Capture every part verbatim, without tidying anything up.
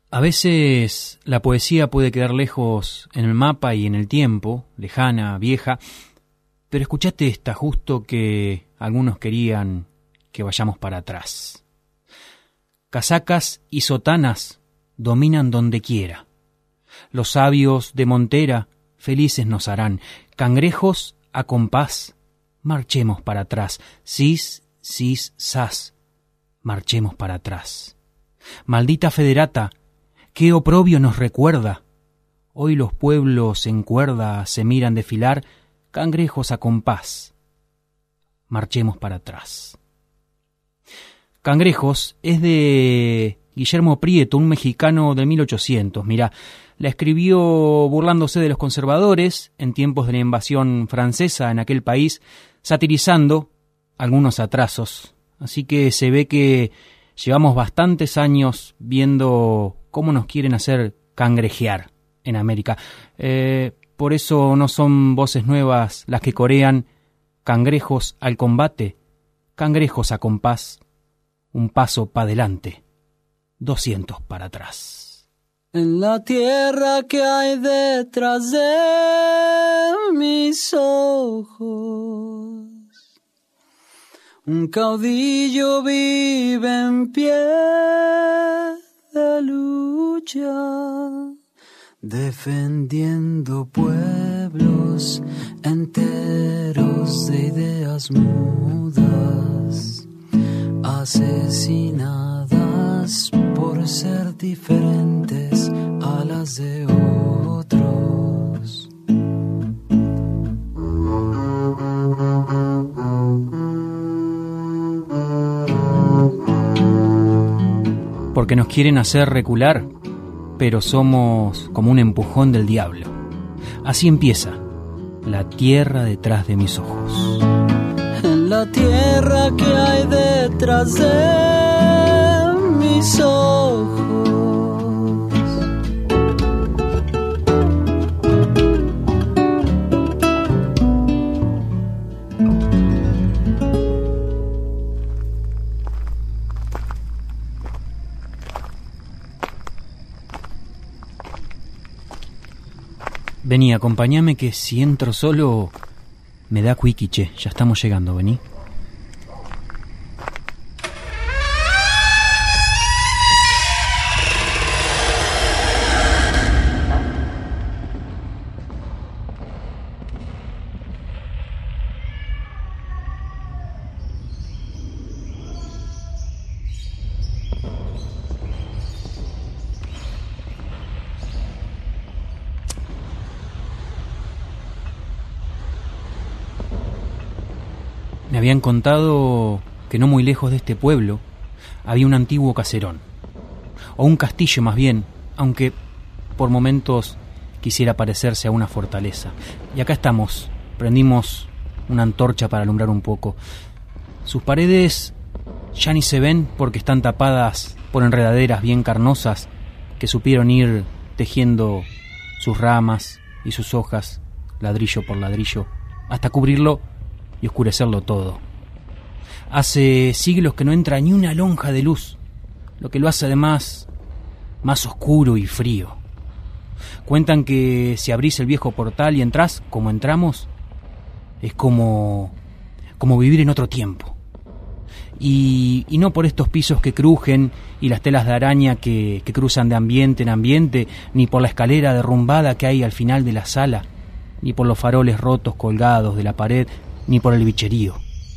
A veces la poesía puede quedar lejos en el mapa y en el tiempo, lejana, vieja, pero escuchate esta, justo que algunos querían que vayamos para atrás. Casacas y sotanas dominan donde quiera. Los sabios de Montera felices nos harán. Cangrejos a compás, marchemos para atrás. Sis, sis, sas, marchemos para atrás. Maldita federata, qué oprobio nos recuerda. Hoy los pueblos en cuerda se miran desfilar. Cangrejos a compás, marchemos para atrás. Cangrejos es de Guillermo Prieto, un mexicano de mil ochocientos. Mirá, la escribió burlándose de los conservadores en tiempos de la invasión francesa en aquel país, satirizando algunos atrasos. Así que se ve que llevamos bastantes años viendo cómo nos quieren hacer cangrejear en América. Eh, por eso no son voces nuevas las que corean cangrejos al combate, cangrejos a compás, un paso para adelante, doscientos para atrás. En la tierra que hay detrás de mis ojos, un caudillo vive en pie de lucha, defendiendo pueblos enteros de ideas mudas, asesinadas por ser diferentes a las de otros. Porque nos quieren hacer recular, pero somos como un empujón del diablo. Así empieza La tierra detrás de mis ojos. En la tierra que hay detrás de mis ojos, Vení, acompáñame que si entro solo me da cuiquiche. Ya estamos llegando, vení. Me habían contado que no muy lejos de este pueblo había un antiguo caserón, o un castillo más bien, aunque por momentos quisiera parecerse a una fortaleza. Y acá estamos, prendimos una antorcha para alumbrar un poco. Sus paredes ya ni se ven porque están tapadas por enredaderas bien carnosas que supieron ir tejiendo sus ramas y sus hojas, ladrillo por ladrillo, hasta cubrirlo y oscurecerlo todo. Hace siglos que no entra ni una lonja de luz, lo que lo hace además más oscuro y frío. Cuentan que si abrís el viejo portal y entrás como entramos, es como, como vivir en otro tiempo. Y, y no por estos pisos que crujen y las telas de araña que, que cruzan de ambiente en ambiente, ni por la escalera derrumbada que hay al final de la sala, ni por los faroles rotos colgados de la pared, ni por el bicherío.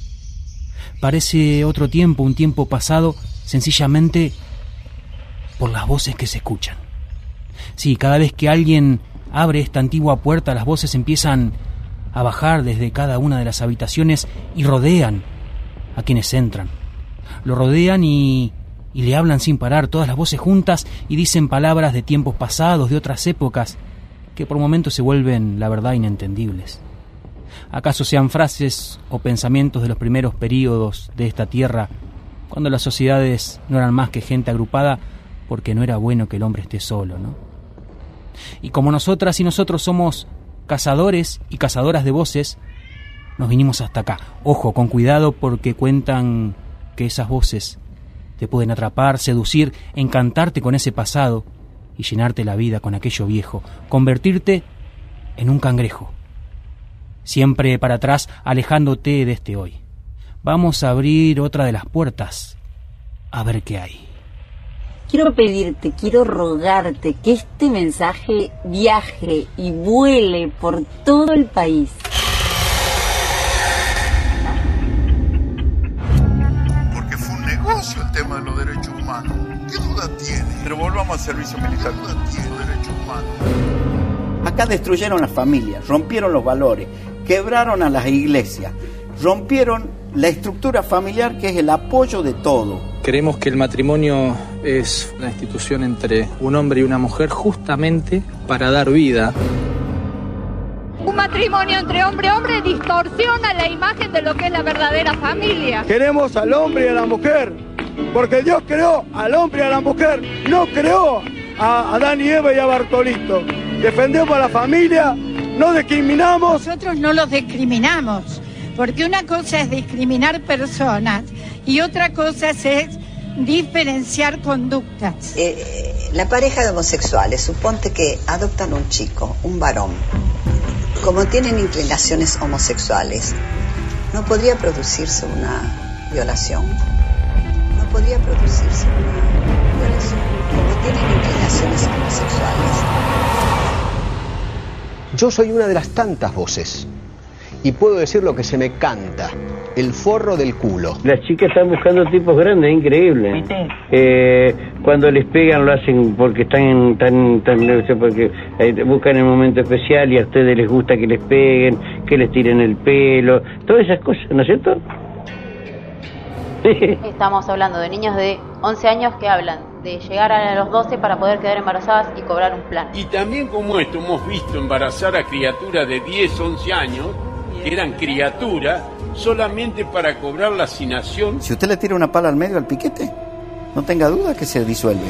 Parece otro tiempo, un tiempo pasado, sencillamente por las voces que se escuchan. Sí, cada vez que alguien abre esta antigua puerta, las voces empiezan a bajar desde cada una de las habitaciones y rodean a quienes entran. Lo rodean y, y le hablan sin parar, todas las voces juntas, y dicen palabras de tiempos pasados, de otras épocas, que por momentos se vuelven, la verdad, inentendibles. ¿Acaso sean frases o pensamientos de los primeros períodos de esta tierra, cuando las sociedades no eran más que gente agrupada porque no era bueno que el hombre esté solo, ¿no? Y como nosotras y nosotros somos cazadores y cazadoras de voces, nos vinimos hasta acá. Ojo, con cuidado, porque cuentan que esas voces te pueden atrapar, seducir, encantarte con ese pasado y llenarte la vida con aquello viejo, convertirte en un cangrejo. Siempre para atrás, alejándote de este hoy. Vamos a abrir otra de las puertas, a ver qué hay. Quiero pedirte, quiero rogarte que este mensaje viaje y vuele por todo el país. Porque fue un negocio el tema de los derechos humanos. ¿Qué duda tiene? Pero volvamos al servicio militar. ¿Qué duda tiene los derechos humanos? Acá destruyeron las familias, rompieron los valores, quebraron a las iglesias, rompieron la estructura familiar, que es el apoyo de todo. Creemos que el matrimonio es una institución entre un hombre y una mujer justamente para dar vida. Un matrimonio entre hombre y hombre distorsiona la imagen de lo que es la verdadera familia. Queremos al hombre y a la mujer, porque Dios creó al hombre y a la mujer, no creó a Adán y Eva y a Bartolito. Defendemos a la familia, no discriminamos. Nosotros no los discriminamos, porque una cosa es discriminar personas y otra cosa es diferenciar conductas. Eh, la pareja de homosexuales, suponte que adoptan un chico, un varón. Como tienen inclinaciones homosexuales, ¿no podría producirse una violación? No podría producirse una violación. Como tienen inclinaciones homosexuales. Yo soy una de las tantas voces y puedo decir lo que se me canta, el forro del culo. Las chicas están buscando tipos grandes, increíble. Eh, cuando les pegan lo hacen porque están tan, tan, porque buscan el momento especial y a ustedes les gusta que les peguen, que les tiren el pelo, todas esas cosas, ¿no es cierto? Estamos hablando de niños de once años que hablan de llegar a los doce para poder quedar embarazadas y cobrar un plan. Y también como esto hemos visto embarazar a criaturas de diez, once años, que eran criaturas, solamente para cobrar la asignación. Si usted le tira una pala al medio al piquete, no tenga duda que se disuelve.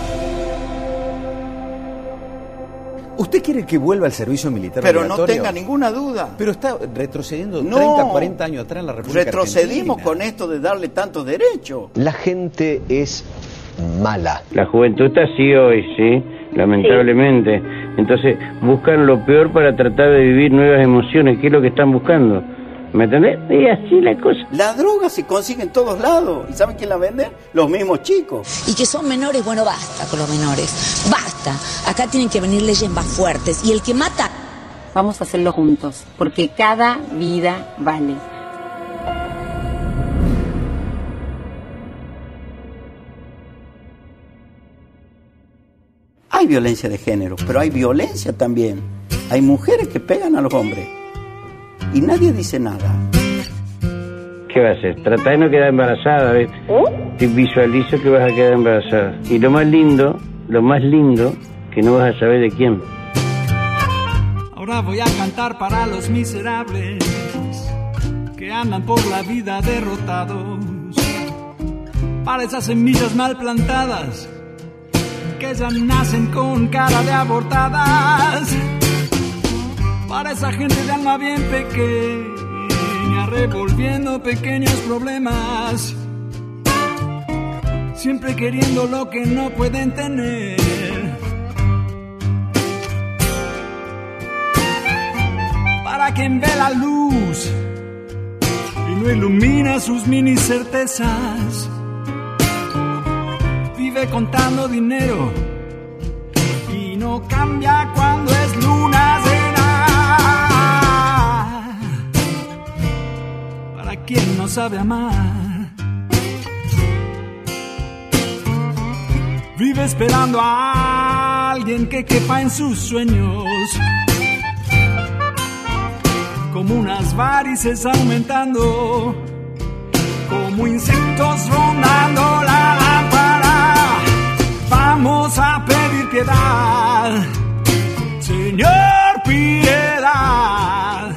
¿Usted quiere que vuelva al servicio militar Pero obligatorio? no tenga ninguna duda. Pero está retrocediendo no, treinta, cuarenta años atrás en la República retrocedimos Argentina. con esto de darle tantos derechos. La gente es mala. La juventud está así hoy, sí, lamentablemente. Sí. Entonces buscan lo peor para tratar de vivir nuevas emociones. ¿Qué es lo que están buscando? ¿Me entendés? Y así la cosa. La droga se consigue en todos lados. ¿Y saben quién la vende? Los mismos chicos. Y que son menores, bueno, basta con los menores. Basta. Acá tienen que venir leyes más fuertes. Y el que mata... Vamos a hacerlo juntos, porque cada vida vale. Hay violencia de género, pero hay violencia también. Hay mujeres que pegan a los hombres. Y nadie dice nada. ¿Qué vas a hacer? Trata de no quedar embarazada, ¿ves? Te visualizo que vas a quedar embarazada. Y lo más lindo, lo más lindo, que no vas a saber de quién. Ahora voy a cantar para los miserables que andan por la vida derrotados, para esas semillas mal plantadas que ya nacen con cara de abortadas, para esa gente de alma bien pequeña, revolviendo pequeños problemas, siempre queriendo lo que no pueden tener. Para quien ve la luz y no ilumina sus mini certezas, vive contando dinero y no cambia cuando es luna llena. Para quien no sabe amar, vive esperando a alguien que quepa en sus sueños, como unas varices aumentando, como insectos rondando la lámpara. Vamos a pedir piedad, Señor, piedad,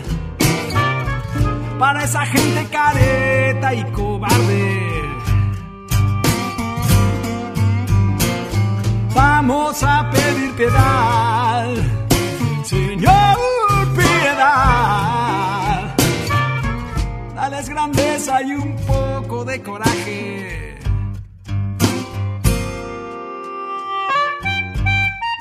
para esa gente careta y cobarde. Vamos a pedir piedad, Señor, piedad. Dales grandeza y un poco de coraje.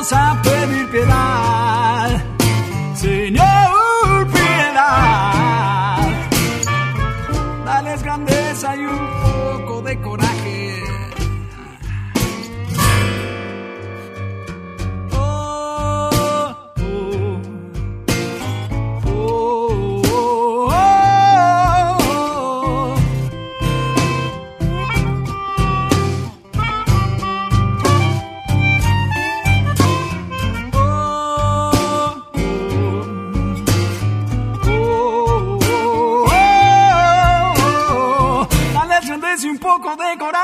vamos a pedir piedad, Señor, piedad. Dales grandeza y un poco de coraje. Un poco de coraje.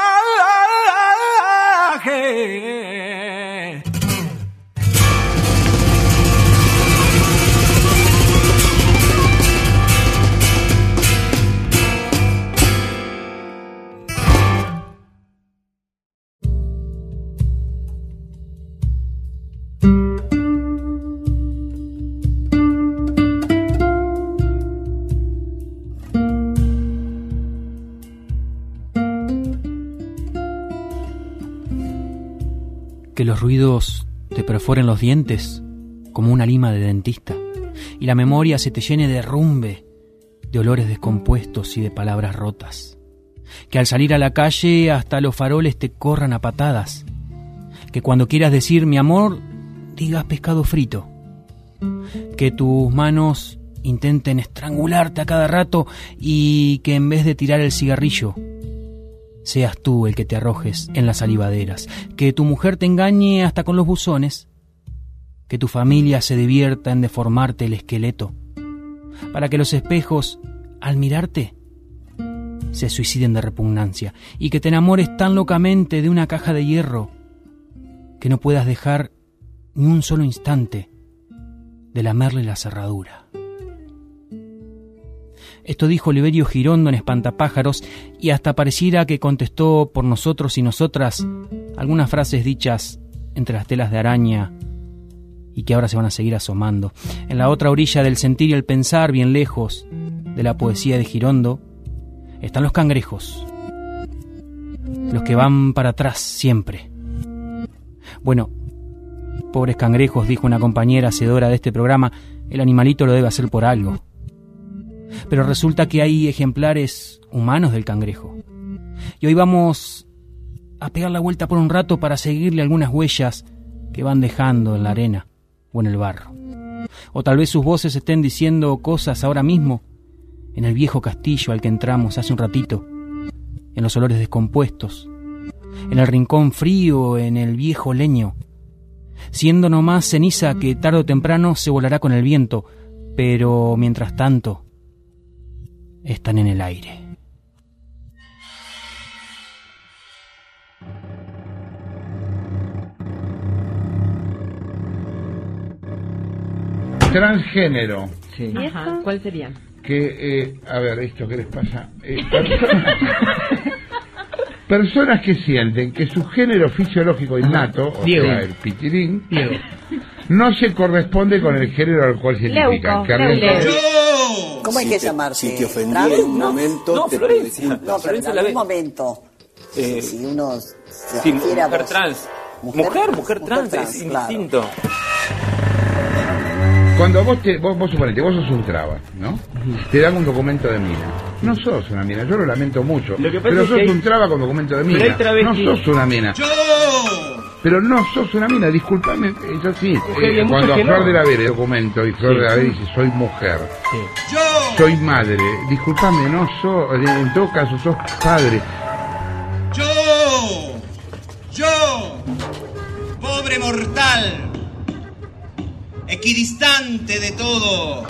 Que los ruidos te perforen los dientes como una lima de dentista y la memoria se te llene de rumbe, de olores descompuestos y de palabras rotas. Que al salir a la calle hasta los faroles te corran a patadas. Que cuando quieras decir mi amor, digas pescado frito. Que tus manos intenten estrangularte a cada rato y que en vez de tirar el cigarrillo, seas tú el que te arrojes en las salivaderas, que tu mujer te engañe hasta con los buzones, que tu familia se divierta en deformarte el esqueleto, para que los espejos, al mirarte, se suiciden de repugnancia, y que te enamores tan locamente de una caja de hierro que no puedas dejar ni un solo instante de lamerle la cerradura. Esto dijo Oliverio Girondo en Espantapájaros, y hasta pareciera que contestó por nosotros y nosotras algunas frases dichas entre las telas de araña y que ahora se van a seguir asomando. En la otra orilla del sentir y el pensar, bien lejos de la poesía de Girondo, están los cangrejos, los que van para atrás siempre. Bueno, pobres cangrejos, dijo una compañera hacedora de este programa, el animalito lo debe hacer por algo. Pero resulta que hay ejemplares humanos del cangrejo. Y hoy vamos a pegar la vuelta por un rato para seguirle algunas huellas que van dejando en la arena o en el barro. O tal vez sus voces estén diciendo cosas ahora mismo en el viejo castillo al que entramos hace un ratito, en los olores descompuestos, en el rincón frío, en el viejo leño, siendo nomás ceniza que tarde o temprano se volará con el viento, pero mientras tanto están en el aire. Transgénero. Sí. Ajá. ¿Cuál sería? Que, eh, a ver, esto, ¿qué les pasa? Eh, personas, personas que sienten que su género fisiológico innato, o Diego. sea, el pitilín, Diego. no se corresponde con el género al cual se identifican. ¿Cómo hay que llamarse? Si te ofendí en un momento, no, te Florencia. pido No, pero en algún momento, Eh, si uno se sí, refiere a mujer vos. trans. Mujer, Mujer, mujer, mujer trans, trans, es claro. indistinto. Cuando vos, te, vos, vos suponete, vos sos un traba, ¿no? Te dan un documento de mina. No sos una mina, yo lo lamento mucho. Lo que pasa Pero es sos que hay- un traba con documento de Pero mina. hay travestis. No sos una mina. Pero no sos una mina, disculpame, es así. Mujer, Eh, hay muchos cuando que Flor no. de la Vera documento y Flor Sí. de la Vera dice soy mujer, Sí. soy madre, disculpame, no sos, en todo caso sos padre. Yo, yo, pobre mortal, equidistante de todo.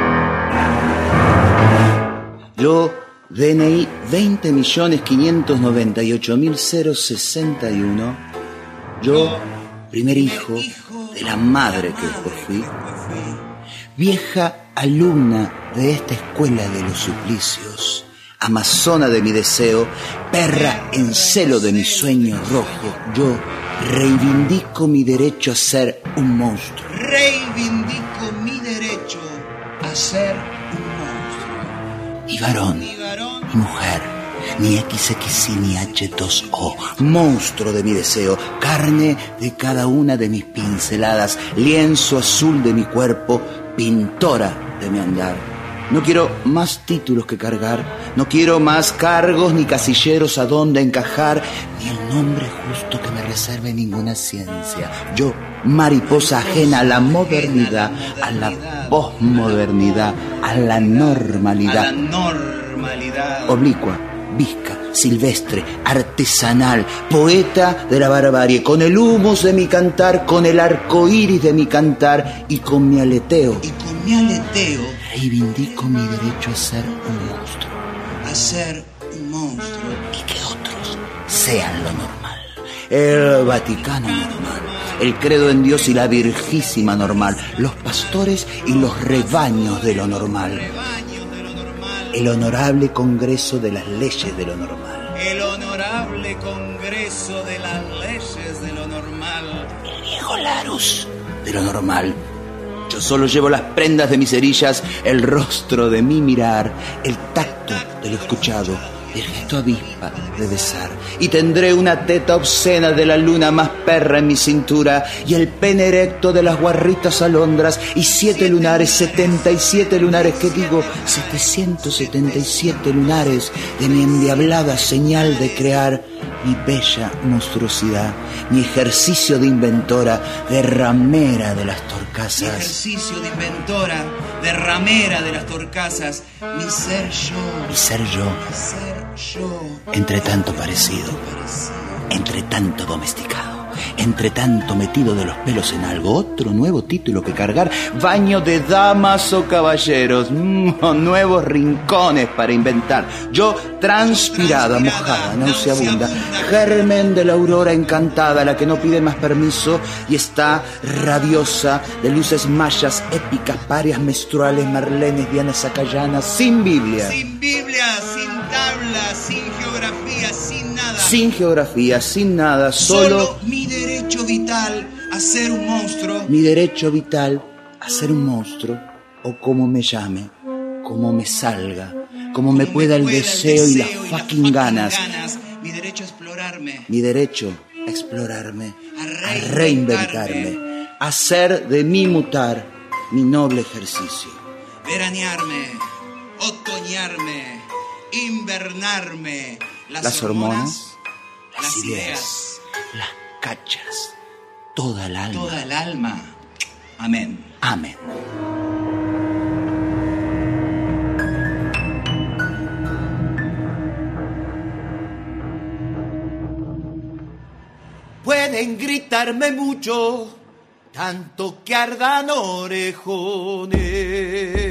Yo, D N I veinte millones quinientos noventa y ocho mil sesenta y uno. Yo, primer hijo de la madre que después fui. Vieja alumna de esta escuela de los suplicios. Amazona de mi deseo, perra en celo de mi sueño rojo. Yo reivindico mi derecho a ser un monstruo. Reivindico mi derecho a ser un monstruo. Y varón, y mujer, ni equis equis i ni hache dos o. Monstruo de mi deseo, carne de cada una de mis pinceladas, lienzo azul de mi cuerpo, pintora de mi andar. No quiero más títulos que cargar, no quiero más cargos ni casilleros a donde encajar, ni el nombre justo que me reserve ninguna ciencia. Yo, mariposa ajena a la modernidad, a la posmodernidad, a la normalidad. A la normalidad. Oblicua, visca, silvestre, artesanal, poeta de la barbarie, con el humus de mi cantar, con el arco iris de mi cantar y con mi aleteo. Y con mi aleteo reivindico mi derecho a ser un monstruo. A ser un monstruo. Y que otros sean lo normal. El Vaticano normal, el credo en Dios y la Virgísima normal, los pastores y los rebaños de lo normal, el honorable Congreso de las leyes de lo normal, el honorable Congreso de las leyes de lo normal, el viejo Larus de lo normal. Yo solo llevo las prendas de mis cerillas, el rostro de mi mirar, el tacto de lo escuchado, el gesto avispa de besar. Y tendré una teta obscena de la luna más perra en mi cintura, y el pene erecto de las guarritas alondras, y siete lunares, setenta y siete lunares, que digo, setecientos setenta y siete lunares de mi endiablada señal de crear mi bella monstruosidad, mi ejercicio de inventora, de ramera de las torcasas. Mi ejercicio de inventora, de ramera de las torcasas, mi ser yo. Mi ser yo. Mi ser yo. Entre tanto parecido, entre tanto domesticado, entre tanto metido de los pelos en algo, otro nuevo título que cargar, baño de damas o caballeros, mmm, nuevos rincones para inventar. Yo transpirada, mojada, nauseabunda, germen de la aurora encantada, la que no pide más permiso y está rabiosa de luces mayas, épicas, parias menstruales, marlenes, dianas sacayanas, sin Biblia. Sin Biblia, sin tabla, sin geografía, sin nada. Sin geografía, sin nada, solo, solo mi derecho vital a ser un monstruo. Mi derecho vital a ser un monstruo, o como me llame, como me salga, como me pueda el deseo y las fucking ganas. Mi derecho a explorarme. Mi derecho a explorarme, a reinventarme, a hacer de mí mutar mi noble ejercicio. Veranearme, otoñarme, invernarme. Las, las hormonas, hormonas, las ideas, las cachas, toda el alma. Toda el alma. Amén. Amén. Pueden gritarme mucho, tanto que ardan orejones,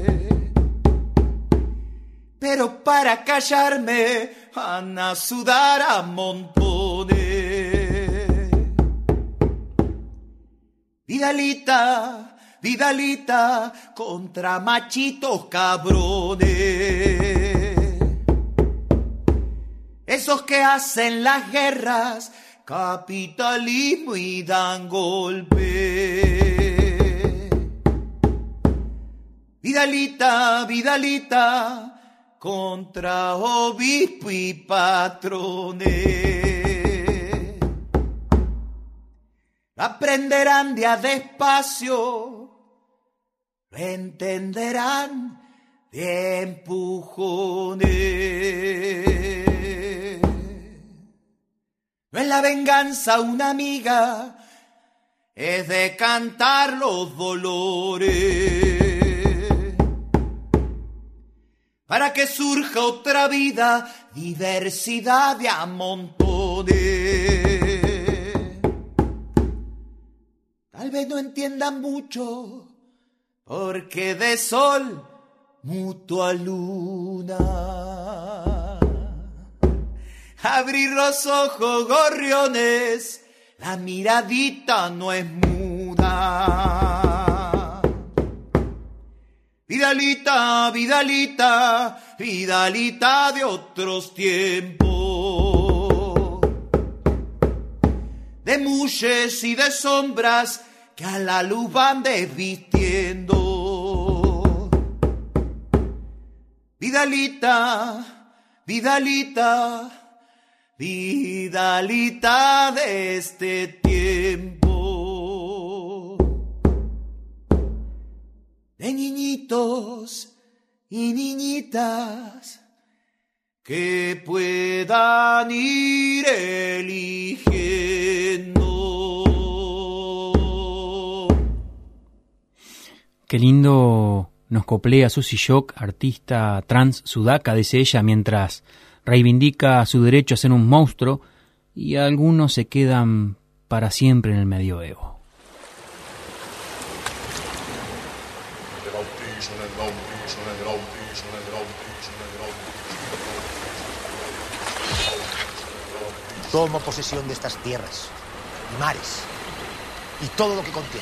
pero para callarme van a sudar a montones. Vidalita, Vidalita, contra machitos cabrones, esos que hacen las guerras, capitalismo y dan golpe. Vidalita, Vidalita, contra obispo y patrones. Aprenderán de a despacio, lo entenderán de empujones. No es la venganza una amiga, es de cantar los dolores, para que surja otra vida, diversidad de a montones. Tal vez no entiendan mucho, porque de sol muto a luna. Abrir los ojos, gorriones, la miradita no es muda. Vidalita, Vidalita, Vidalita de otros tiempos, de mulles y de sombras que a la luz van desvistiendo. Vidalita, Vidalita, Vidalita de este tiempo, de niñitos y niñitas que puedan ir eligiendo. Qué lindo nos coplea Susy Shock, artista trans sudaca, dice ella, mientras reivindica su derecho a ser un monstruo, y algunos se quedan para siempre en el medioevo. Tomo posesión de estas tierras, mares y todo lo que contienen.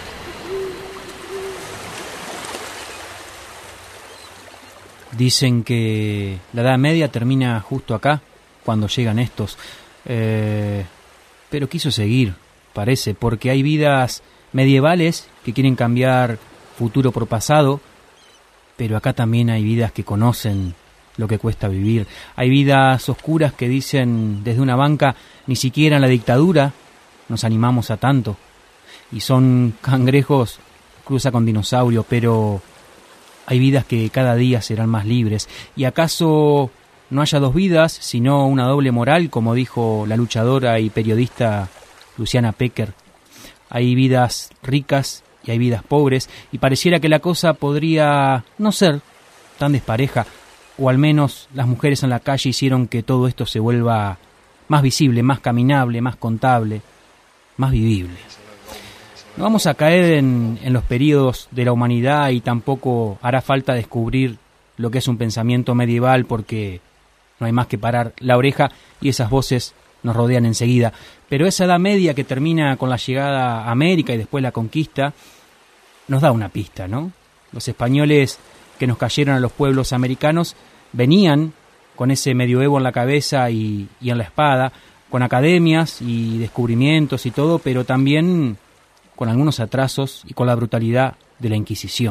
Dicen que la Edad Media termina justo acá, cuando llegan estos. Eh, pero quiso seguir, parece, porque hay vidas medievales que quieren cambiar futuro por pasado, pero acá también hay vidas que conocen lo que cuesta vivir. Hay vidas oscuras que dicen desde una banca, ni siquiera en la dictadura nos animamos a tanto. Y son cangrejos, cruza con dinosaurio, pero hay vidas que cada día serán más libres. ¿Y acaso no haya dos vidas, sino una doble moral, como dijo la luchadora y periodista Luciana Pecker? Hay vidas ricas y hay vidas pobres, y pareciera que la cosa podría no ser tan despareja, o al menos las mujeres en la calle hicieron que todo esto se vuelva más visible, más caminable, más contable, más vivible. No vamos a caer en, en los periodos de la humanidad, y tampoco hará falta descubrir lo que es un pensamiento medieval, porque no hay más que parar la oreja y esas voces nos rodean enseguida. Pero esa Edad Media que termina con la llegada a América y después la conquista, nos da una pista, ¿no? Los españoles que nos cayeron a los pueblos americanos venían con ese medioevo en la cabeza y, y en la espada, con academias y descubrimientos y todo, pero también con algunos atrasos y con la brutalidad de la Inquisición.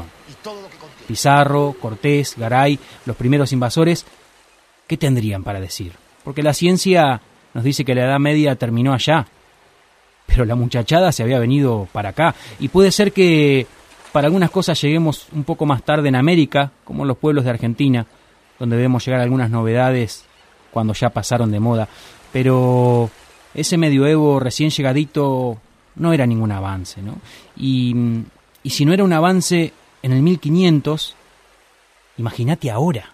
Pizarro, Cortés, Garay, los primeros invasores, ¿qué tendrían para decir? Porque la ciencia nos dice que la Edad Media terminó allá, pero la muchachada se había venido para acá, y puede ser que para algunas cosas lleguemos un poco más tarde en América, como en los pueblos de Argentina, donde debemos llegar a algunas novedades cuando ya pasaron de moda, pero ese medioevo recién llegadito no era ningún avance, ¿no? Y, y si no era un avance en el mil quinientos, imagínate ahora.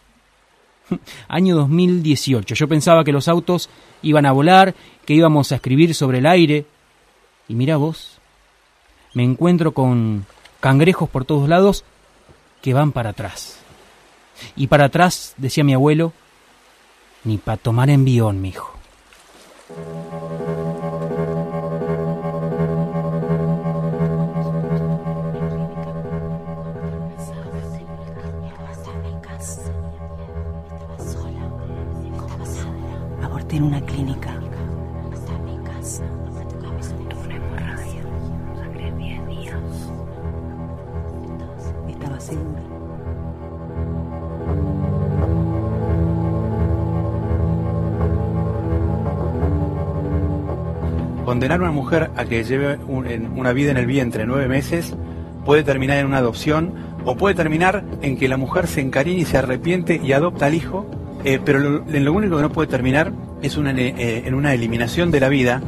Año dos mil dieciocho. Yo pensaba que los autos iban a volar, que íbamos a escribir sobre el aire. Y mira vos, me encuentro con cangrejos por todos lados que van para atrás. Y para atrás, decía mi abuelo, ni para tomar envión, mijo. Aborté en una clínica. Estaba segura. Condenar a una mujer a que lleve un, en una vida en el vientre nueve meses puede terminar en una adopción, o puede terminar en que la mujer se encariñe y se arrepiente y adopta al hijo, eh, pero lo, en lo único que no puede terminar es una, eh, en una eliminación de la vida.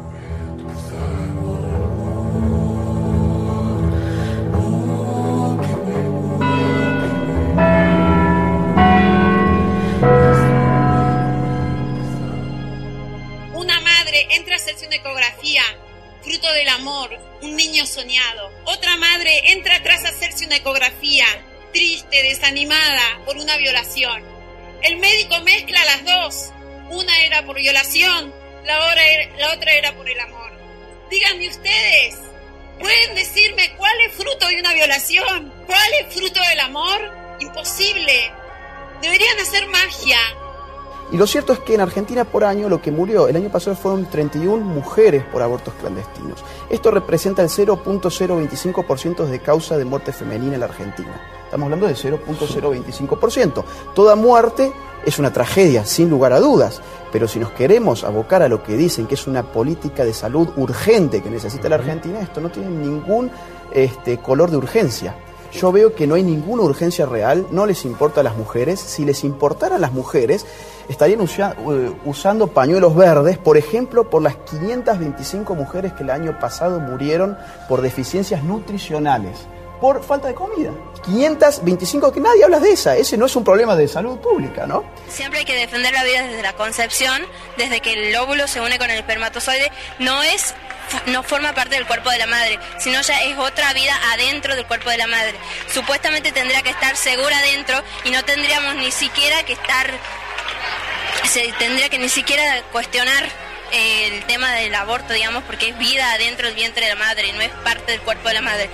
Fruto del amor, un niño soñado. Otra madre entra tras hacerse una ecografía, triste, desanimada por una violación. El médico mezcla las dos. Una era por violación, la otra era, la otra era por el amor. Díganme ustedes, ¿pueden decirme cuál es fruto de una violación? ¿Cuál es fruto del amor? Imposible. Deberían hacer magia. Y lo cierto es que en Argentina por año lo que murió el año pasado fueron treinta y una mujeres por abortos clandestinos. Esto representa el cero punto cero veinticinco por ciento de causa de muerte femenina en la Argentina. Estamos hablando del cero punto cero veinticinco por ciento. Toda muerte es una tragedia, sin lugar a dudas. Pero si nos queremos abocar a lo que dicen que es una política de salud urgente que necesita la Argentina, esto no tiene ningún este, color de urgencia. Yo veo que no hay ninguna urgencia real, no les importa a las mujeres. Si les importara a las mujeres, estarían usa, uh, usando pañuelos verdes, por ejemplo, por las quinientas veinticinco mujeres que el año pasado murieron por deficiencias nutricionales, por falta de comida. quinientas veinticinco, que nadie habla de esa, ese no es un problema de salud pública, ¿no? Siempre hay que defender la vida desde la concepción, desde que el óvulo se une con el espermatozoide, no es... no forma parte del cuerpo de la madre, sino ya es otra vida adentro del cuerpo de la madre. Supuestamente tendría que estar segura adentro y no tendríamos ni siquiera que estar, se tendría que ni siquiera cuestionar el tema del aborto, digamos, porque es vida adentro del vientre de la madre, no es parte del cuerpo de la madre.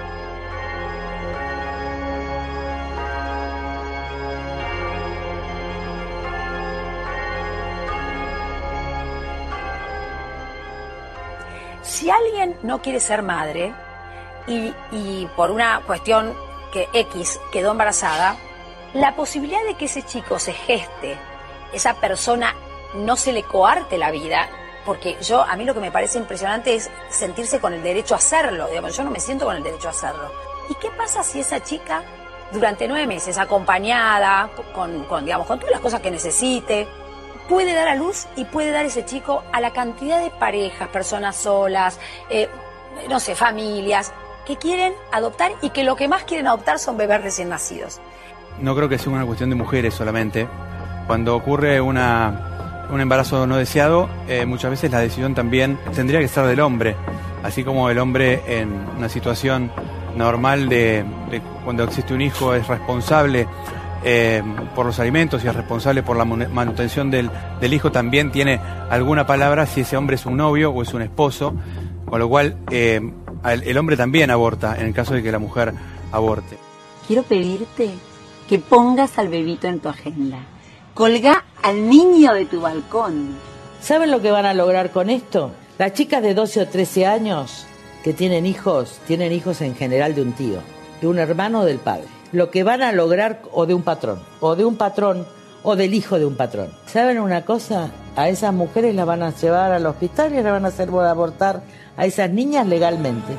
Si alguien no quiere ser madre y, y por una cuestión que X quedó embarazada, la posibilidad de que ese chico se geste, esa persona no se le coarte la vida, porque yo, a mí lo que me parece impresionante es sentirse con el derecho a hacerlo, digamos, yo no me siento con el derecho a hacerlo. ¿Y qué pasa si esa chica, durante nueve meses, acompañada, con, con, digamos, con todas las cosas que necesite, puede dar a luz y puede dar ese chico a la cantidad de parejas, personas solas, eh, no sé, familias, que quieren adoptar y que lo que más quieren adoptar son bebés recién nacidos? No creo que sea una cuestión de mujeres solamente. Cuando ocurre una, un embarazo no deseado, eh, muchas veces la decisión también tendría que ser del hombre, así como el hombre en una situación normal de, de cuando existe un hijo es responsable Eh, por los alimentos y es responsable por la manutención del, del hijo, también tiene alguna palabra si ese hombre es un novio o es un esposo, con lo cual eh, el, el hombre también aborta en el caso de que la mujer aborte. Quiero pedirte que pongas al bebito en tu agenda. Colgá al niño de tu balcón. ¿Saben lo que van a lograr con esto? Las chicas de doce o trece años que tienen hijos, tienen hijos en general de un tío, de un hermano o del padre. Lo que van a lograr, o de un patrón, o de un patrón, o del hijo de un patrón. ¿Saben una cosa? A esas mujeres las van a llevar al hospital y las van a hacer abortar a esas niñas legalmente.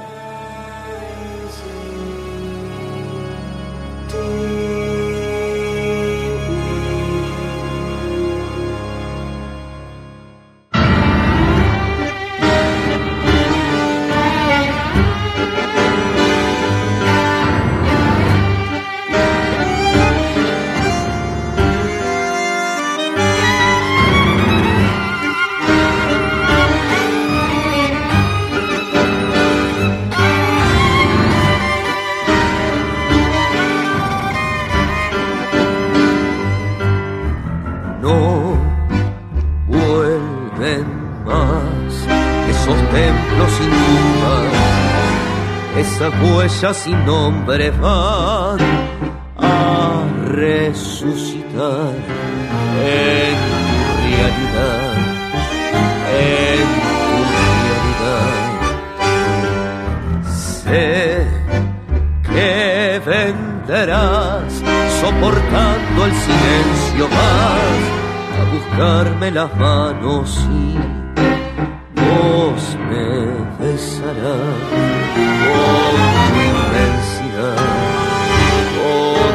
Huellas sin nombre van a resucitar en tu realidad, en tu realidad. Sé que vendrás soportando el silencio, vas a buscarme las manos y vos me besarás con tu inmensidad, con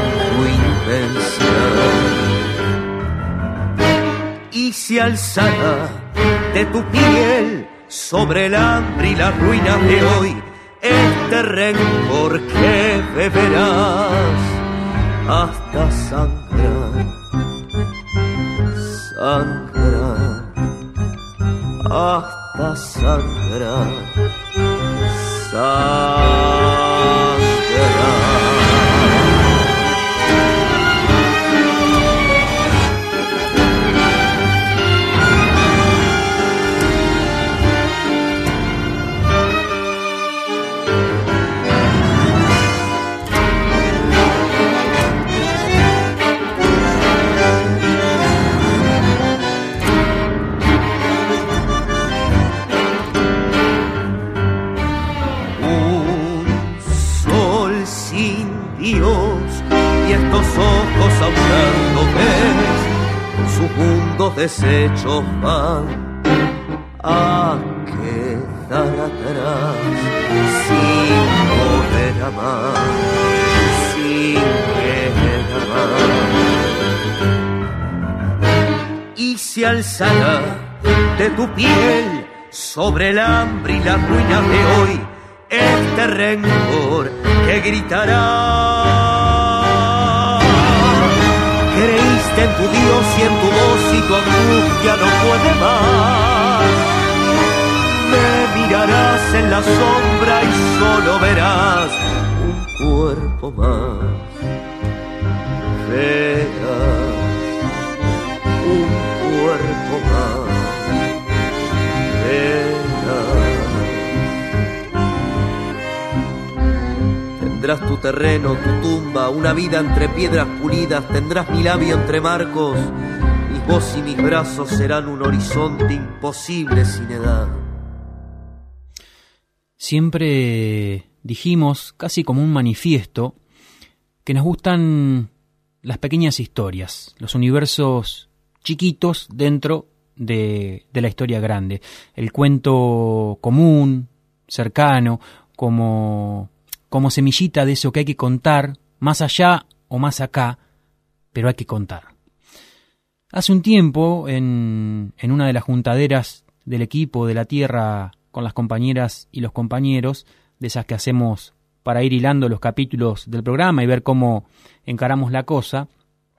tu inmensidad. Y se alzará de tu piel sobre el hambre y las ruinas de hoy este rencor que beberás hasta sangrar, sangrar, hasta sangrar, sangrar. desechos van a quedar atrás sin poder amar, sin querer amar. Y se alzará de tu piel sobre el hambre y las ruinas de hoy este rencor que gritará. Creíste en tu Dios y en tu voz y tu angustia no puede más. Me mirarás en la sombra y solo verás un cuerpo más. Verás un cuerpo más. Tendrás tu terreno, tu tumba, una vida entre piedras pulidas, tendrás mi labio entre marcos, mis voz y mis brazos serán un horizonte imposible sin edad. Siempre dijimos, casi como un manifiesto, que nos gustan las pequeñas historias, los universos chiquitos dentro de, de la historia grande, el cuento común, cercano, como... como semillita de eso que hay que contar, más allá o más acá, pero hay que contar. Hace un tiempo, en, en una de las juntaderas del equipo de la Tierra con las compañeras y los compañeros, de esas que hacemos para ir hilando los capítulos del programa y ver cómo encaramos la cosa,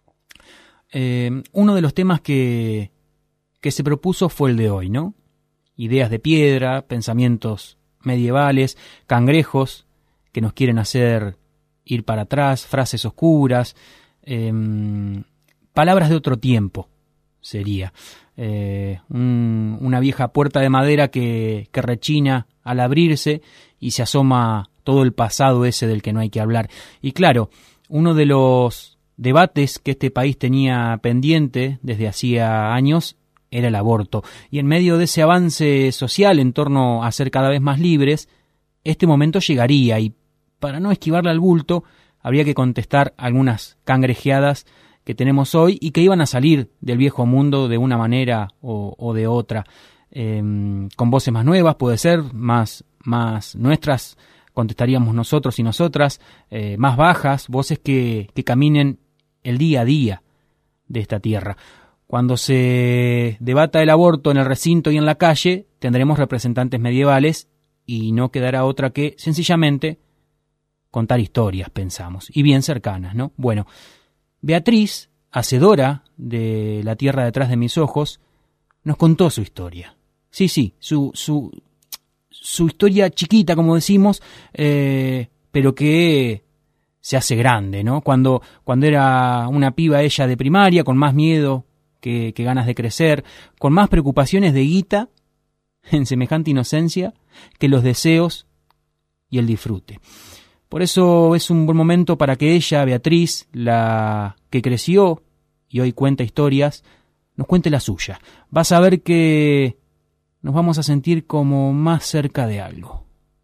eh, uno de los temas que, que se propuso fue el de hoy, ¿no? Ideas de piedra, pensamientos medievales, cangrejos que nos quieren hacer ir para atrás, frases oscuras, eh, palabras de otro tiempo, sería. Eh, un, una vieja puerta de madera que, que rechina al abrirse y se asoma todo el pasado ese del que no hay que hablar. Y claro, uno de los debates que este país tenía pendiente desde hacía años era el aborto. Y en medio de ese avance social en torno a ser cada vez más libres, este momento llegaría y para no esquivarle al bulto habría que contestar algunas cangrejeadas que tenemos hoy y que iban a salir del viejo mundo de una manera o, o de otra, eh, con voces más nuevas, puede ser, más, más nuestras, contestaríamos nosotros y nosotras, eh, más bajas, voces que, que caminen el día a día de esta tierra. Cuando se debata el aborto en el recinto y en la calle, tendremos representantes medievales y no quedará otra que, sencillamente, contar historias, pensamos, y bien cercanas, ¿no? Bueno, Beatriz, hacedora de La tierra detrás de mis ojos, nos contó su historia. Sí, sí, su, su, su historia chiquita, como decimos, eh, pero que se hace grande, ¿no? Cuando, cuando era una piba ella de primaria, con más miedo que, que ganas de crecer, con más preocupaciones de guita, en semejante inocencia, que los deseos y el disfrute. Por eso es un buen momento para que ella, Beatriz, la que creció y hoy cuenta historias, nos cuente la suya. Vas a ver que nos vamos a sentir como más cerca de algo.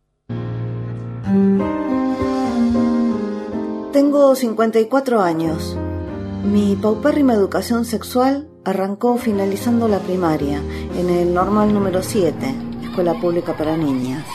Tengo cincuenta y cuatro años. Mi paupérrima educación sexual arrancó finalizando la primaria, en el normal número siete, escuela pública para niñas.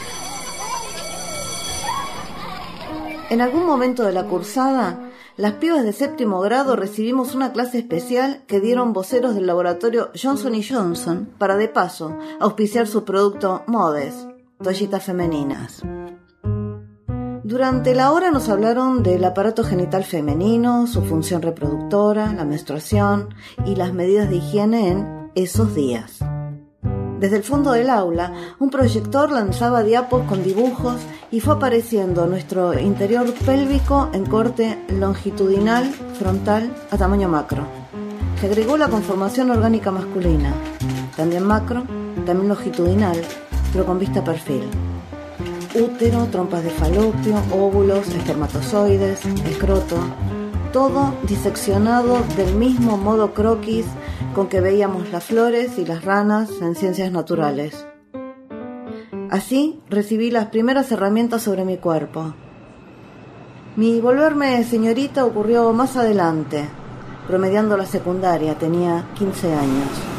En algún momento de la cursada, las pibas de séptimo grado recibimos una clase especial que dieron voceros del laboratorio Johnson y Johnson para, de paso, auspiciar su producto Modes, toallitas femeninas. Durante la hora nos hablaron del aparato genital femenino, su función reproductora, la menstruación y las medidas de higiene en esos días. Desde el fondo del aula, un proyector lanzaba diapos con dibujos y fue apareciendo nuestro interior pélvico en corte longitudinal, frontal, a tamaño macro. Se agregó la conformación orgánica masculina, también macro, también longitudinal, pero con vista perfil. Útero, trompas de falopio, óvulos, espermatozoides, escroto, todo diseccionado del mismo modo croquis con que veíamos las flores y las ranas en ciencias naturales. Así recibí las primeras herramientas sobre mi cuerpo. Mi volverme señorita ocurrió más adelante, promediando la secundaria, tenía quince años.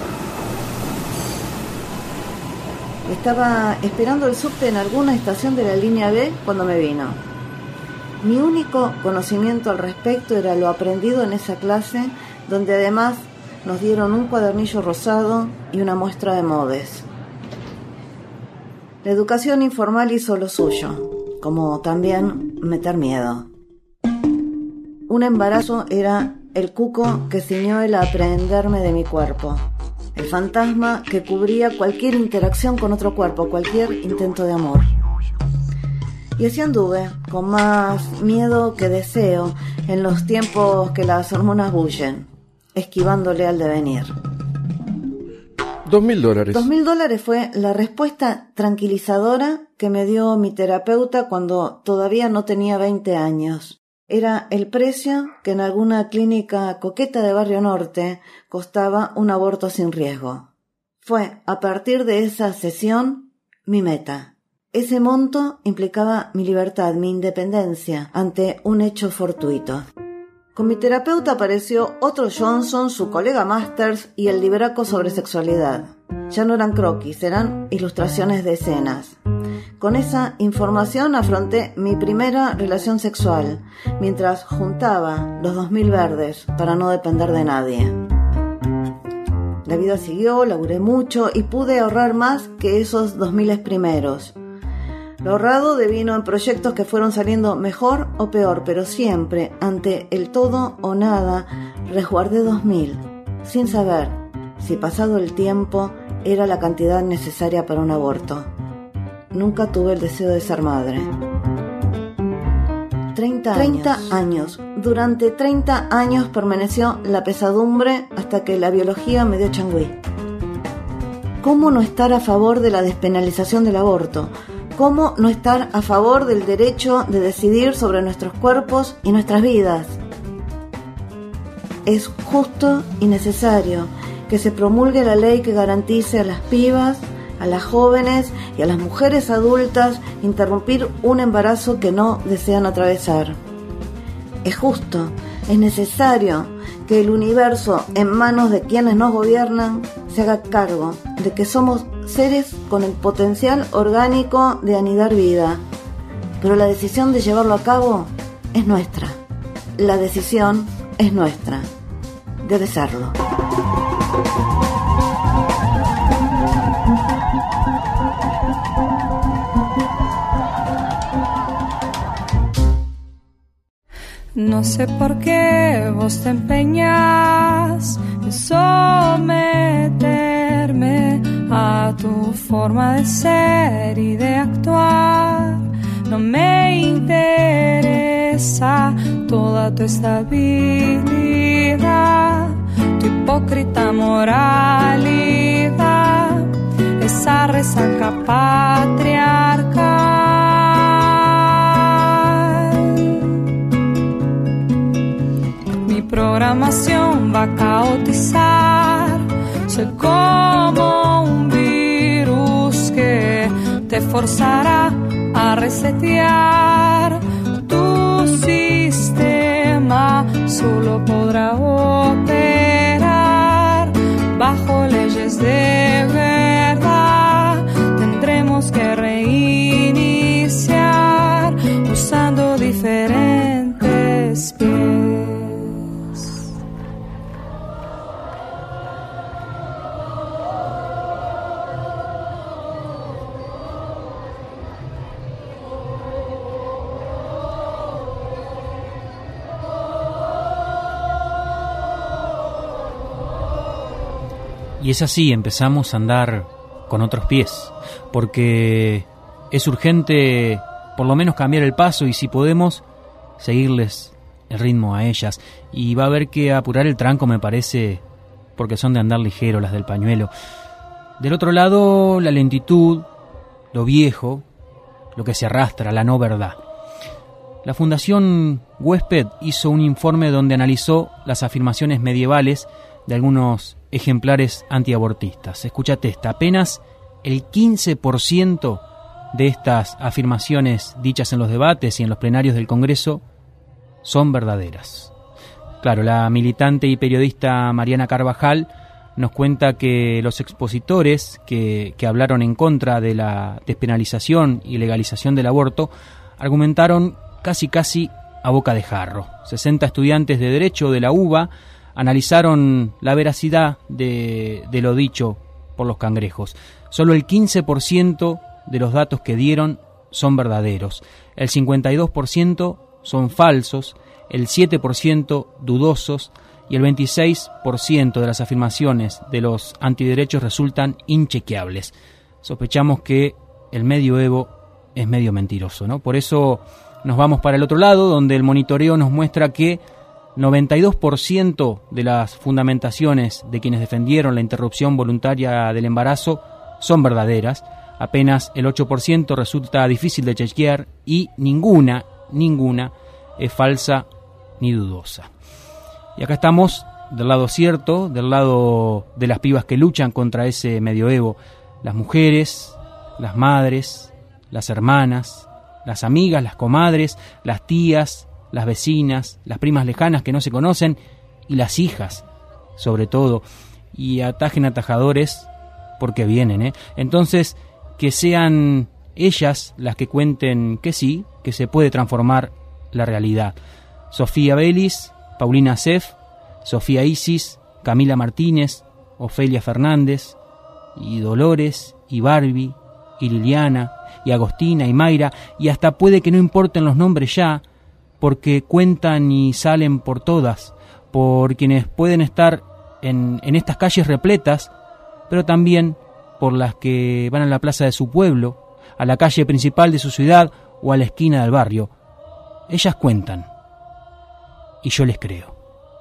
Estaba esperando el subte en alguna estación de la línea B cuando me vino. Mi único conocimiento al respecto era lo aprendido en esa clase, donde además nos dieron un cuadernillo rosado y una muestra de modes. La educación informal hizo lo suyo, como también meter miedo. Un embarazo era el cuco que ciñó el aprehenderme de mi cuerpo, el fantasma que cubría cualquier interacción con otro cuerpo, cualquier intento de amor. Y así anduve, con más miedo que deseo, en los tiempos que las hormonas bullen, esquivándole al devenir. Dos mil dólares. Dos mil dólares fue la respuesta tranquilizadora que me dio mi terapeuta cuando todavía no tenía veinte años. Era el precio que en alguna clínica coqueta de Barrio Norte costaba un aborto sin riesgo. Fue, a partir de esa sesión, mi meta. Ese monto implicaba mi libertad, mi independencia ante un hecho fortuito. Con mi terapeuta apareció otro Johnson, su colega Masters y el libraco sobre sexualidad. Ya no eran croquis, eran ilustraciones de escenas. Con esa información afronté mi primera relación sexual, mientras juntaba los dos mil verdes para no depender de nadie. La vida siguió, laburé mucho y pude ahorrar más que esos dos miles primeros. Lo ahorrado devino en proyectos que fueron saliendo mejor o peor, pero siempre, ante el todo o nada, resguardé dos mil, sin saber si pasado el tiempo era la cantidad necesaria para un aborto. Nunca tuve el deseo de ser madre. Treinta años. Treinta años. Durante treinta años permaneció la pesadumbre hasta que la biología me dio changüí. ¿Cómo no estar a favor de la despenalización del aborto? ¿Cómo no estar a favor del derecho de decidir sobre nuestros cuerpos y nuestras vidas? Es justo y necesario que se promulgue la ley que garantice a las pibas, a las jóvenes y a las mujeres adultas interrumpir un embarazo que no desean atravesar. Es justo, es necesario que el universo en manos de quienes nos gobiernan se haga cargo de que somos seres con el potencial orgánico de anidar vida. Pero la decisión de llevarlo a cabo es nuestra. La decisión es nuestra. Debe serlo. No sé por qué vos te empeñas en someterme a tu forma de ser y de actuar. No me interesa toda tu estabilidad, tu hipócrita moralidad, esa resaca patriarcal. Mi programación va a caotizar, soy como un virus que te forzará a resetear. Tu sistema solo podrá operar bajo leyes de verdad. Tendremos que reiniciar usando diferentes pies. Y es así, empezamos a andar con otros pies, porque es urgente por lo menos cambiar el paso y si podemos, seguirles el ritmo a ellas. Y va a haber que apurar el tranco, me parece, porque son de andar ligero las del pañuelo. Del otro lado, la lentitud, lo viejo, lo que se arrastra, la no verdad. La Fundación Huésped hizo un informe donde analizó las afirmaciones medievales de algunos ejemplares antiabortistas. Escúchate esta, apenas el quince por ciento de estas afirmaciones dichas en los debates y en los plenarios del Congreso son verdaderas. Claro, la militante y periodista Mariana Carvajal nos cuenta que los expositores que, que hablaron en contra de la despenalización y legalización del aborto argumentaron casi casi a boca de jarro. sesenta estudiantes de Derecho de la U B A analizaron la veracidad de, de lo dicho por los cangrejos. Solo el quince por ciento de los datos que dieron son verdaderos, el cincuenta y dos por ciento son falsos, el siete por ciento dudosos y el veintiséis por ciento de las afirmaciones de los antiderechos resultan inchequeables. Sospechamos que el medioevo es medio mentiroso, ¿no? Por eso nos vamos para el otro lado, donde el monitoreo nos muestra que noventa y dos por ciento de las fundamentaciones de quienes defendieron la interrupción voluntaria del embarazo son verdaderas, apenas el ocho por ciento resulta difícil de chequear y ninguna, ninguna es falsa ni dudosa. Y acá estamos del lado cierto, del lado de las pibas que luchan contra ese medioevo, las mujeres, las madres, las hermanas, las amigas, las comadres, las tías, las vecinas, las primas lejanas que no se conocen y las hijas, sobre todo, y atajen atajadores porque vienen, ¿eh? Entonces, que sean ellas las que cuenten que sí, que se puede transformar la realidad. Sofía Belis, Paulina Sef, Sofía Isis, Camila Martínez, Ofelia Fernández, y Dolores, y Barbie, y Liliana, y Agostina, y Mayra, y hasta puede que no importen los nombres ya, porque cuentan y salen por todas, por quienes pueden estar en, en estas calles repletas, pero también por las que van a la plaza de su pueblo, a la calle principal de su ciudad o a la esquina del barrio. Ellas cuentan, y yo les creo.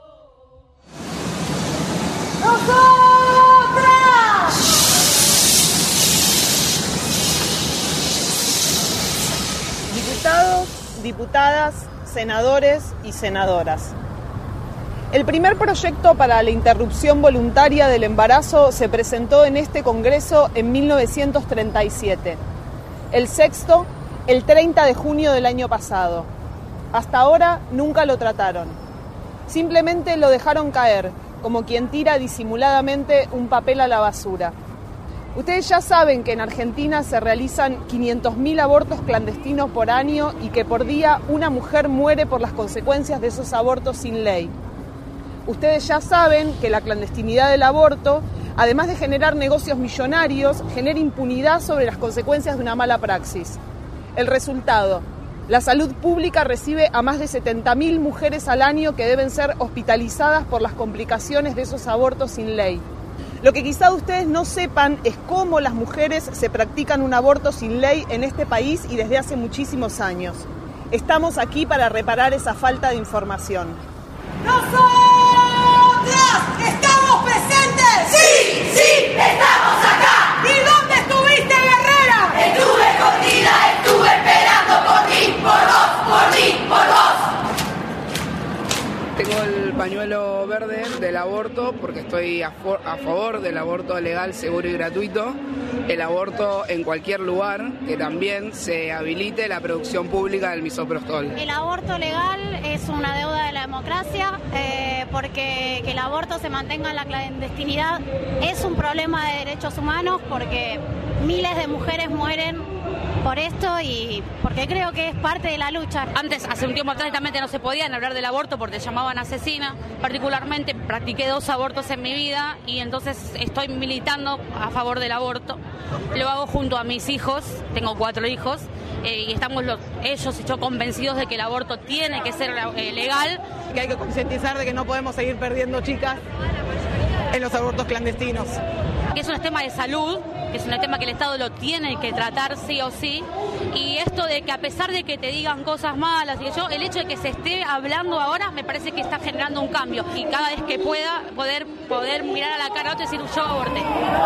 Diputados, diputadas, senadores y senadoras. El primer proyecto para la interrupción voluntaria del embarazo se presentó en este Congreso en mil novecientos treinta y siete. El sexto, el treinta de junio del año pasado. Hasta ahora nunca lo trataron. Simplemente lo dejaron caer, como quien tira disimuladamente un papel a la basura. Ustedes ya saben que en Argentina se realizan quinientos mil abortos clandestinos por año y que por día una mujer muere por las consecuencias de esos abortos sin ley. Ustedes ya saben que la clandestinidad del aborto, además de generar negocios millonarios, genera impunidad sobre las consecuencias de una mala praxis. El resultado: la salud pública recibe a más de setenta mil mujeres al año que deben ser hospitalizadas por las complicaciones de esos abortos sin ley. Lo que quizá ustedes no sepan es cómo las mujeres se practican un aborto sin ley en este país y desde hace muchísimos años. Estamos aquí para reparar esa falta de información. ¡Nosotras estamos presentes! ¡Sí, sí, estamos acá! ¿Y dónde estuviste, guerrera? Estuve escondida, estuve esperando por ti, por vos, por ti, por vos. Tengo el pañuelo verde del aborto porque estoy a, for- a favor del aborto legal, seguro y gratuito. El aborto en cualquier lugar, que también se habilite la producción pública del misoprostol. El aborto legal es una deuda de la democracia, eh, porque que el aborto se mantenga en la clandestinidad es un problema de derechos humanos, porque miles de mujeres mueren por esto y porque creo que es parte de la lucha. Antes, hace un tiempo atrás, directamente no se podían hablar del aborto porque te llamaban asesina. Particularmente practiqué dos abortos en mi vida y entonces estoy militando a favor del aborto. Lo hago junto a mis hijos, tengo cuatro hijos, eh, y estamos los, ellos y yo convencidos de que el aborto tiene que ser eh, legal. Que hay que concientizar de que no podemos seguir perdiendo chicas en los abortos clandestinos. Que es un tema de salud, que es un tema que el Estado lo tiene que tratar sí o sí, y esto de que a pesar de que te digan cosas malas y que yo, el hecho de que se esté hablando ahora me parece que está generando un cambio, y cada vez que pueda poder poder mirar a la cara a otro y decir yo aborté.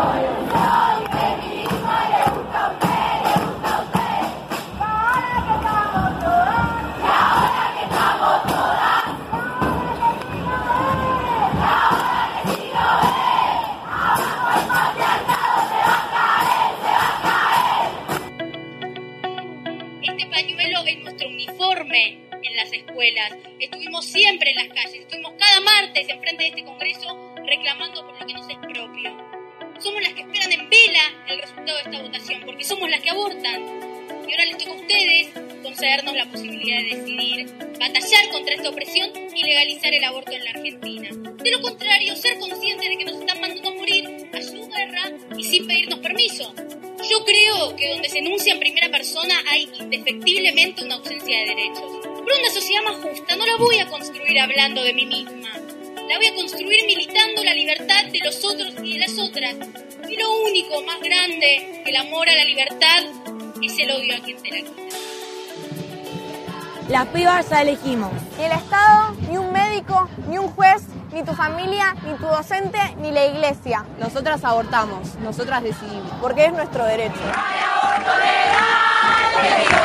Uniforme en las escuelas. Estuvimos siempre en las calles, estuvimos cada martes enfrente de este Congreso reclamando por lo que nos es propio. amplio. Somos las que esperan en vela el resultado de esta votación, porque somos las que abortan. Y ahora les toca a ustedes concedernos la posibilidad de decidir, batallar contra esta opresión y legalizar el aborto en la Argentina. De lo contrario, ser conscientes de que nos están mandando a morir a su guerra y sin pedirnos permiso. Yo creo que donde se enuncia en primera persona hay indefectiblemente una ausencia de derechos. Pero una sociedad más justa no la voy a construir hablando de mí misma. La voy a construir militando la libertad de los otros y de las otras. Y lo único más grande que el amor a la libertad es el odio a quien te la quita. Las pibas ya elegimos. Ni el Estado, ni un médico, ni un juez, ni tu familia, ni tu docente, ni la iglesia. Nosotras abortamos, nosotras decidimos. Porque es nuestro derecho. ¡Hay aborto legal! ¡Le digo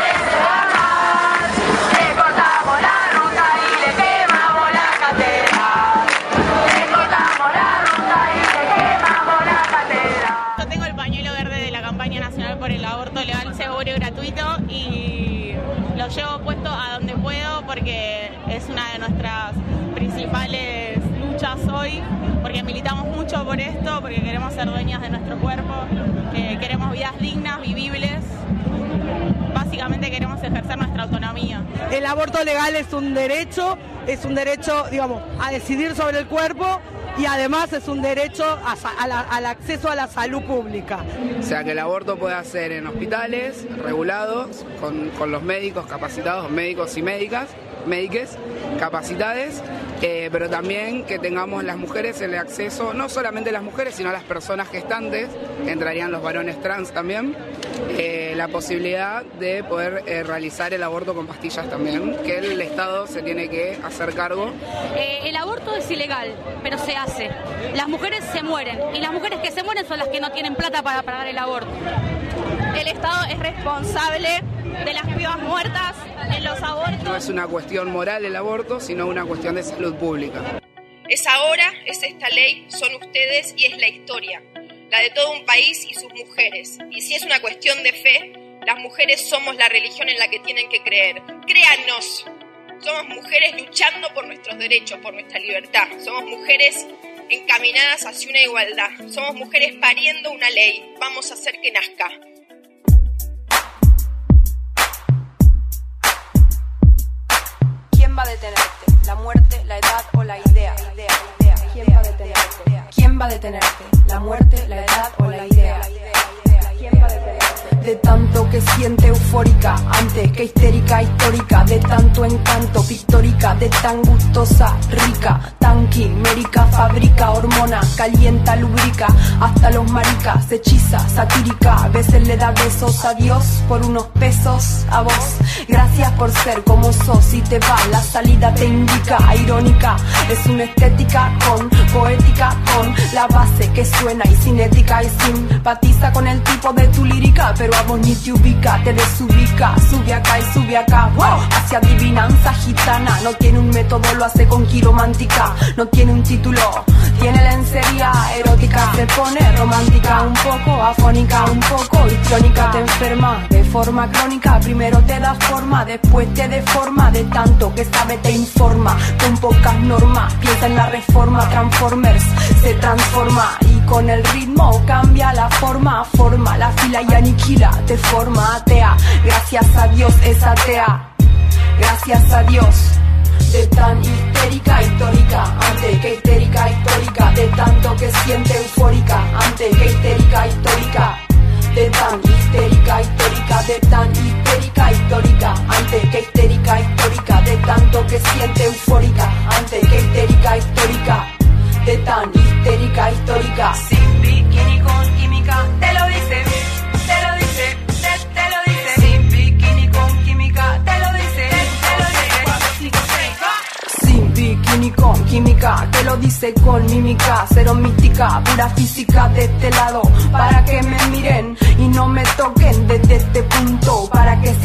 le cortamos la ruta y le quemamos la cátedra! ¡Le cortamos la ruta y le quemamos la cátedra! Yo tengo el pañuelo verde de la campaña nacional por el aborto legal, seguro y gratuito y lo llevo puesto a donde puedo porque es una de nuestras principales luchas hoy, porque militamos mucho por esto, porque queremos ser dueñas de nuestro cuerpo, que queremos vidas dignas, vivibles. Básicamente queremos ejercer nuestra autonomía. El aborto legal es un derecho, es un derecho, digamos, a decidir sobre el cuerpo y además es un derecho a, a la, al acceso a la salud pública. O sea, que el aborto pueda ser en hospitales regulados, con, con los médicos capacitados, médicos y médicas, médiques capacitadas, eh, pero también que tengamos las mujeres el acceso, no solamente las mujeres, sino las personas gestantes, entrarían los varones trans también, eh, la posibilidad de poder eh, realizar el aborto con pastillas también, que el Estado se tiene que hacer cargo. Eh, el aborto es ilegal, pero se hace. Las mujeres se mueren, y las mujeres que se mueren son las que no tienen plata para pagar el aborto. El Estado es responsable de las pibas muertas en los abortos. No es una cuestión moral el aborto, sino una cuestión de salud pública. Es ahora, es esta ley, son ustedes y es la historia, la de todo un país y sus mujeres. Y si es una cuestión de fe, las mujeres somos la religión en la que tienen que creer. Créannos, somos mujeres luchando por nuestros derechos, por nuestra libertad. Somos mujeres encaminadas hacia una igualdad. Somos mujeres pariendo una ley. Vamos a hacer que nazca. ¿Quién va a detenerte? ¿La muerte, la edad o la idea? idea, idea. ¿Quién va a detenerte? ¿Quién va a detenerte? ¿La muerte, la edad o la idea? ¿Quién va a detenerte? De tanto que siente eufórica, antes que histérica, histórica, de tanto encanto, pictórica, de tan gustosa, rica, tan quimérica, fabrica, hormona, calienta, lubrica, hasta los maricas, hechiza, satírica, a veces le da besos a Dios por unos pesos a vos. Gracias por ser como sos y te va, la salida te indica, irónica, es una estética con poética, con la base que suena y cinética y simpatiza con el tipo de tu lírica, pero a vos ni te ubica, te desubica, sube acá y sube acá, wow, hacia adivinanza gitana, no tiene un método, lo hace con quiromántica, no tiene un título, tiene lencería erótica, se pone romántica, un poco afónica, un poco histriónica, te enferma de forma crónica, primero te da forma, después te deforma, de tanto que sabe te informa, con pocas normas, piensa en la reforma, Transformers se transforma y con el ritmo cambia la forma, forma la fila y aniquila, te forma atea, gracias a Dios es atea, gracias a Dios. De tan histérica, histórica, antes que histérica, histórica, de tanto que siente eufórica, antes que histérica, histórica, de tan histérica, histórica, de tan histérica, histórica, antes que histérica, histórica, de tanto que siente eufórica, antes que histérica, histórica, de tan histérica, histórica, sin bikini con química, te lo dice, te lo dice, te, te lo dice, sin bikini con química, te lo dice, te lo dice, cuatro, cinco, seis, sin bikini con química, te lo dice con mímica, cero mística, pura física de este lado, para que me miren y no me toquen desde este punto, para que se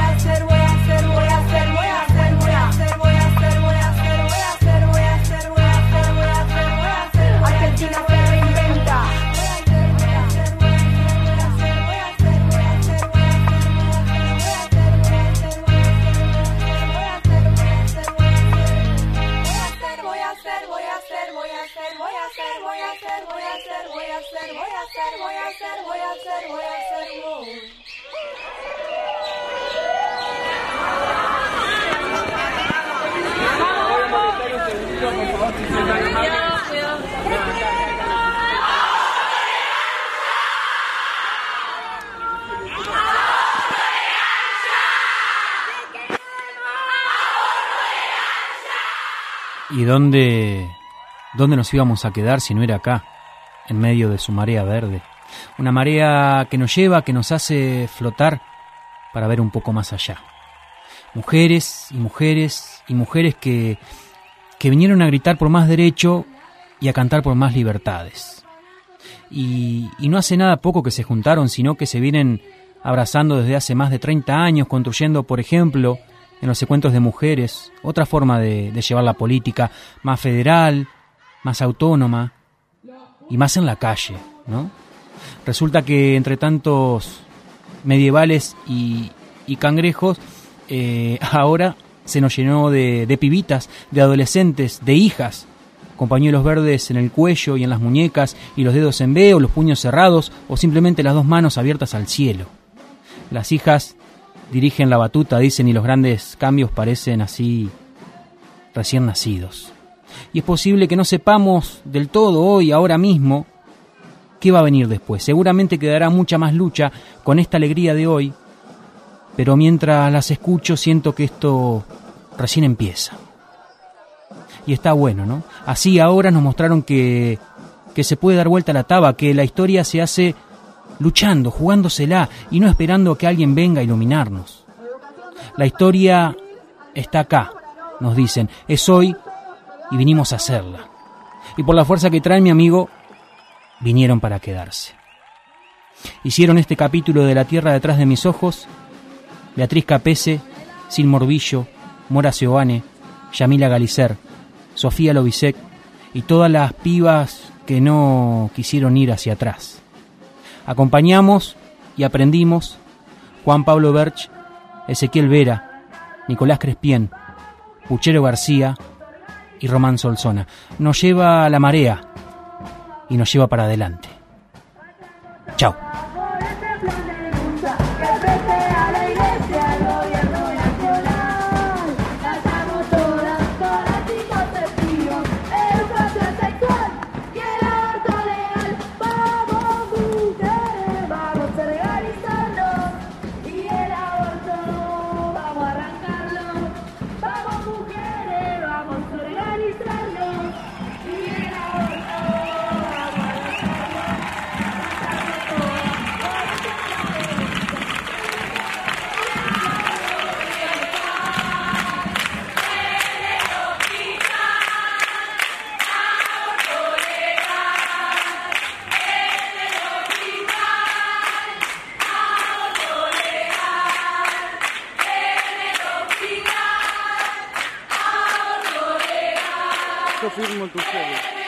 a hacer, voy a hacer, voy a hacer, voy a hacer, voy a hacer, voy a hacer, voy a hacer, voy a hacer, voy a hacer, voy a hacer, voy a hacer, voy a hacer. Argentina se reinventa. ¿Y dónde, dónde nos íbamos a quedar si no era acá, en medio de su marea verde? Una marea que nos lleva, que nos hace flotar para ver un poco más allá. Mujeres y mujeres y mujeres que, que vinieron a gritar por más derecho y a cantar por más libertades. Y, y no hace nada poco que se juntaron, sino que se vienen abrazando desde hace más de treinta años, construyendo, por ejemplo, en los encuentros de mujeres, otra forma de, de llevar la política, más federal, más autónoma y más en la calle, ¿no? Resulta que entre tantos medievales y, y cangrejos, eh, ahora se nos llenó de, de pibitas, de adolescentes, de hijas, con pañuelos verdes en el cuello y en las muñecas, y los dedos en V, o los puños cerrados, o simplemente las dos manos abiertas al cielo. Las hijas dirigen la batuta, dicen, y los grandes cambios parecen así recién nacidos. Y es posible que no sepamos del todo hoy, ahora mismo, qué va a venir después. Seguramente quedará mucha más lucha con esta alegría de hoy, pero mientras las escucho siento que esto recién empieza. Y está bueno, ¿no? Así ahora nos mostraron que, que se puede dar vuelta la taba, que la historia se hace luchando, jugándosela y no esperando que alguien venga a iluminarnos. La historia está acá, nos dicen, es hoy y vinimos a hacerla. Y por la fuerza que trae mi amigo, vinieron para quedarse. Hicieron este capítulo de La Tierra detrás de mis ojos Beatriz Capese, Sil Morbillo, Mora Seoane, Yamila Galicer, Sofía Lobisek y todas las pibas que no quisieron ir hacia atrás. Acompañamos y aprendimos Juan Pablo Berch, Ezequiel Vera, Nicolás Crespien, Puchero García y Román Solsona. Nos lleva a la marea y nos lleva para adelante. Chao. Educación sexual y el aborto legal. firmo tu sello.